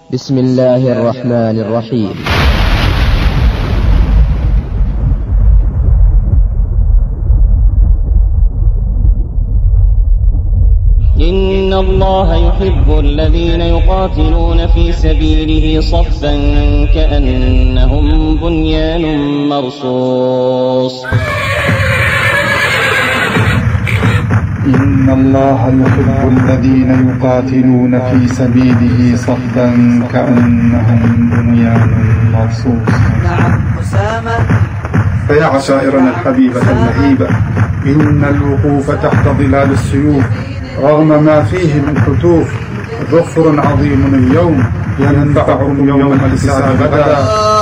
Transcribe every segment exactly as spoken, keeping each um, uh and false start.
بسم الله الرحمن الرحيم. إن الله يحب الذين يقاتلون في سبيله صفا كأنهم بنيان مرصوص. إن الله يحب الذين يقاتلون في سبيله صفا كأنهم بنيان مرصوص. نعم أسامة. فيا عشائرنا الحبيبة المهيبة، إن الوقوف تحت ظلال السيوف رغم ما فيه من حتوف ظفر عظيم اليوم ينفعكم يوم الحساب غدا.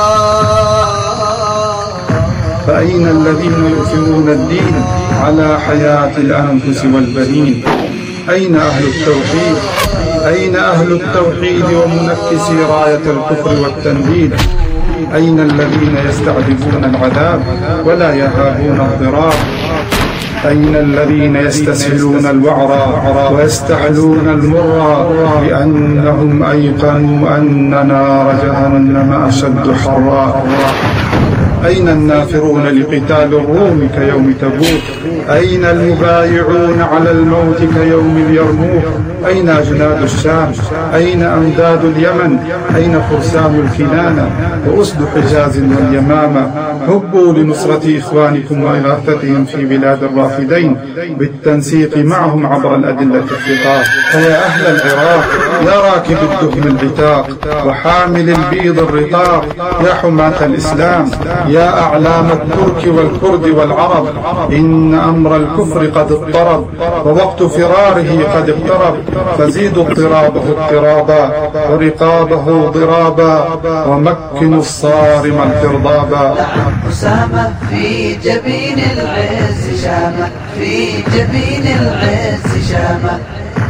فأين الذين يؤثرون الدين على حياة الأنفس والبنين؟ أين أهل التوحيد؟ أين أهل التوحيد ومنكسي راية الكفر والتنديد؟ أين الذين يستعذبون العذاب ولا يهابون الضرار؟ أين الذين يستسهلون الوعرى ويستحلون المرى بأنهم أيقنوا أن نار جهنم أشد حرا؟ أين النافرون لقتال الروم كيوم تبوك؟ أين المبايعون على الموت كيوم اليرموك؟ أين أجناد الشام؟ أين أمداد اليمن؟ أين فرسان الكنانة وأسد حجاز واليمامة؟ هبوا لنصرة إخوانكم وإغاثتهم في بلاد الرافدين بالتنسيق معهم عبر الأدلة الثقات. فيا أهل العراق، يا راكب الدهم العتاق وحامل البيض الرقاق، يا حماة الإسلام، يا أعلام الترك والكرد والعرب، إن أمر الكفر قد اضطرب ووقت فراره قد اقترب، فزيدوا اضطرابه اضطرابا ورقابه ضرابا ومكنوا الصارم الفرضابا. أسامة في جبين العز شامة، في جبين العز شامة،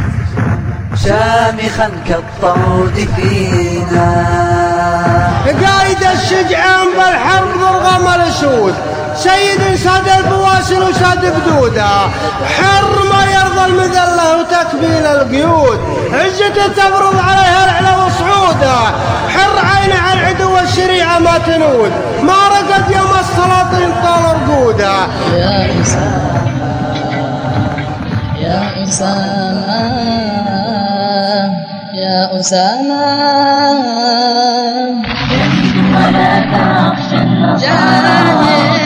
شامخا كالطود فينا. قايد الشجعان بالحرب ضرغم الاسود، سيد ساد البواسل وساد بدوده، حر ما يرضى المذله وتكبيل القيود، عزته تفرض عليها العلا وصعوده، حر عينه على العدو والشريعه ما تنود، ما رقد يوم السلاطين طال رقوده. يا أسامة يا أسامة يا أسامة ولا تخشى النصارى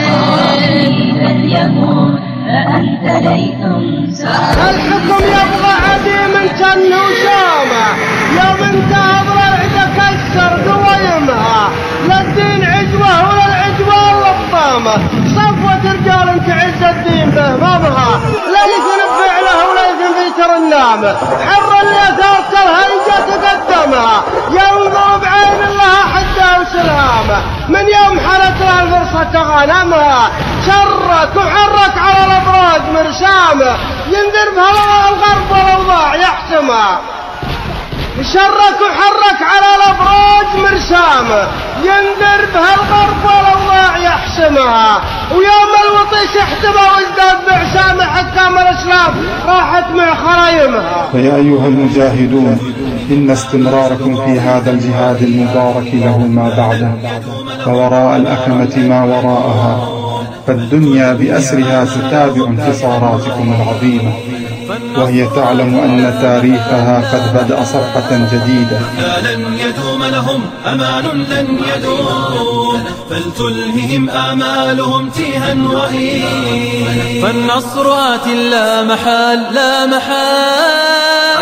اليهود فأنت ليثم سار. الحكم يبغى عديم تن وسامة، يوم انتهى العدا كسر قويمها، لا الدين عجوه ولا العجوه اللطامة، صفوة رجال تعز الدين بهمامها، لا يثن بفعله ولا يثن في ترنامه، حر اللي اثارت الهيجة تقدمها، ينظر بعين لها حده وسلامه، من يوم حلت لها الفرصة غنمها، شرك وحرك على الابراج مرسامه، ينذر بها الغرب والاوضاع يحسمها، شرك وحرك على الابراج مرسامه، ينذر بها الغرب والاوضاع يحسمها، ويوم الوطيس احتمى وازداد بعسامه حكام الاسلام راحت مع خرايمها. فيا أيها المجاهدون، إن استمراركم في هذا الجهاد المبارك له ما بعده، ووراء الأكمة ما وراءها، فالدنيا بأسرها تتابع انتصاراتكم العظيمة، وهي تعلم أن تاريخها قد بدأ صفحة جديدة. لن يدوم لهم أمان لن يدوم، فلتلههم آمالهم تيها وهين، فالنصر آت لا محال لا محال.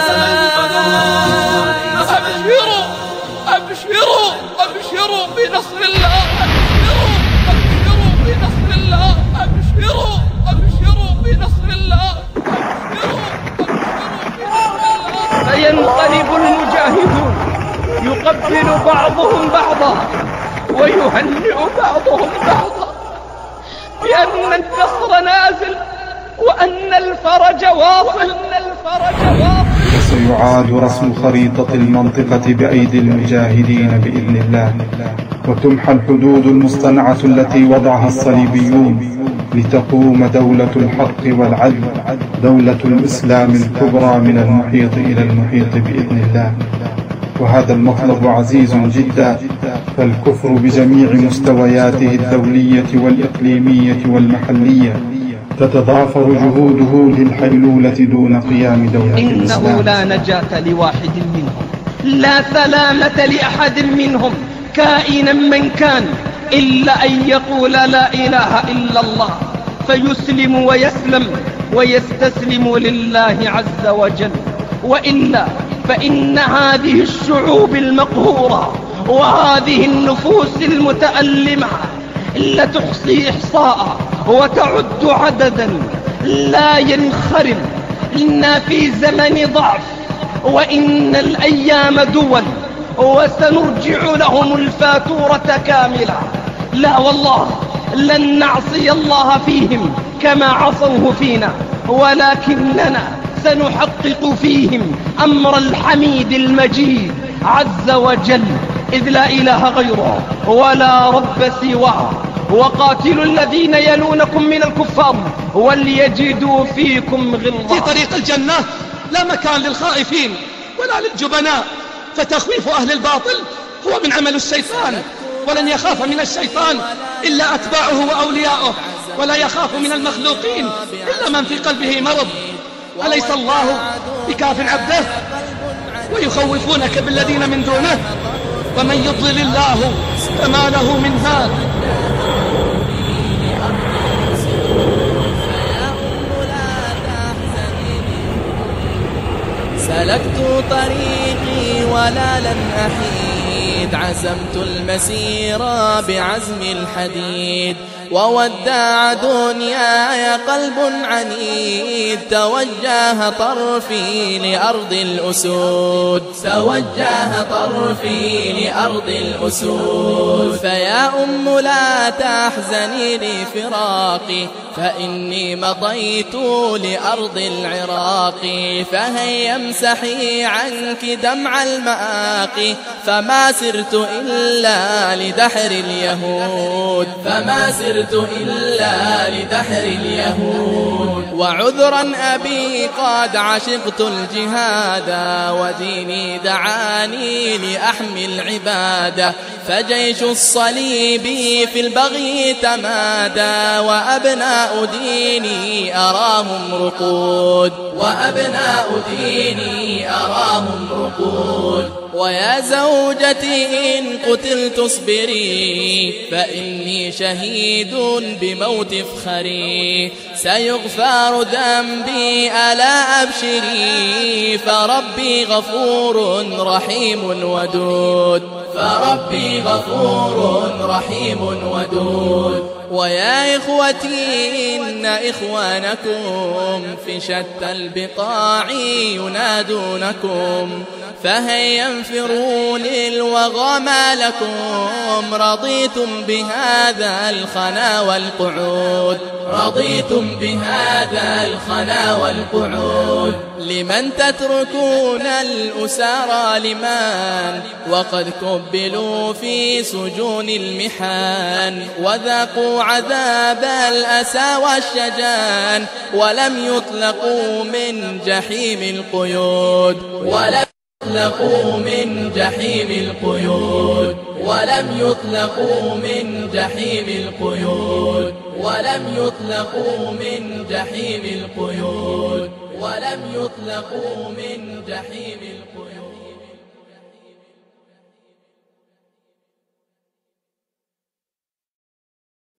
أبشروا أبشروا أبشروا بنصر الله، أبشروا بنصر الله، أبشروا أبشروا بنصر الله، فينقلب المجاهدون يقبل بعضهم بعضا ويهنئ بعضهم بعضا بأن النصر نازل وأن الفرج واصل. وسيعاد رسم خريطة المنطقة بأيدي المجاهدين بإذن الله، وتمحى الحدود المصطنعة التي وضعها الصليبيون لتقوم دولة الحق والعدل، دولة الإسلام الكبرى من المحيط إلى المحيط بإذن الله. وهذا المطلب عزيز جدا، فالكفر بجميع مستوياته الدولية والإقليمية والمحلية تتضافر جهوده للحيلولة دون قيام دولة الإسلام. إنه لا نجاة لواحد منهم، لا سلامة لأحد منهم كائنا من كان، إلا أن يقول لا إله إلا الله فيسلم ويسلم ويستسلم لله عز وجل. وإلا فإن هذه الشعوب المقهورة وهذه النفوس المتألمة لا تحصي إحصاء وتعد عددا لا ينخرم. إنا في زمن ضعف، وإن الأيام دول، وسنرجع لهم الفاتورة كاملة. لا والله لن نعصي الله فيهم كما عصوه فينا، ولكننا سنحقق فيهم أمر الحميد المجيد عز وجل، إذ لا إله غيره ولا رب سواه. وقاتلوا الذين يلونكم من الكفار وليجدوا فيكم غلظة. في طريق الجنة لا مكان للخائفين ولا للجبناء، فتخويف أهل الباطل هو من عمل الشيطان، ولن يخاف من الشيطان إلا أتباعه وأولياؤه، ولا يخاف من المخلوقين إلا من في قلبه مرض. أليس الله بكاف عبده؟ ويخوفونك بالذين من دونه، ومن يضلل الله فما له من هاد. سلكت طريقي ولا لن أحيد، عزمت المسير بعزم الحديد، ووداع دنياي قلب عنيد، توجه طرفي لأرض الأسود، توجه طرفي لأرض الأسود. فيا أم لا تحزني لفراقي، فإني مضيت لأرض العراق، فهيا امسحي عنك دمع المآقي، فما سرت إلا لدحر اليهود، فما سرت إلا لدحر اليهود. وعذرا أبي قد عشقت الجهاد، وديني دعاني لأحمي العبادة، فجيش الصليب في البغي تمادى، وأبناء ديني أراهم رقود، وأبناء ديني أراهم رقود. ويا زوجتي إن قتلت اصبري، فإني شهيد بموت افخري، سيغفر ذنبي ألا أبشري، فربي غفور رحيم ودود، فربي غفور رحيم ودود. ويا إخوتي إن إخوانكم في شتى البقاع ينادونكم، فهيا انفروا للوغى ما لكم، رضيتم بهذا الخنا والقعود، رضيتم بهذا الخنا والقعود. لمن تتركون الأسارى لمن، وقد كبلوا في سجون المحان، وذاقوا عذاب الأسى والشجان، ولم يطلقوا من جحيم القيود، ولم يطلقوا من جحيم القيود، ولم يطلقوا من جحيم القيود، ولم يطلقوا من جحيم القيود، ولم يطلقوا من جحيم القيود.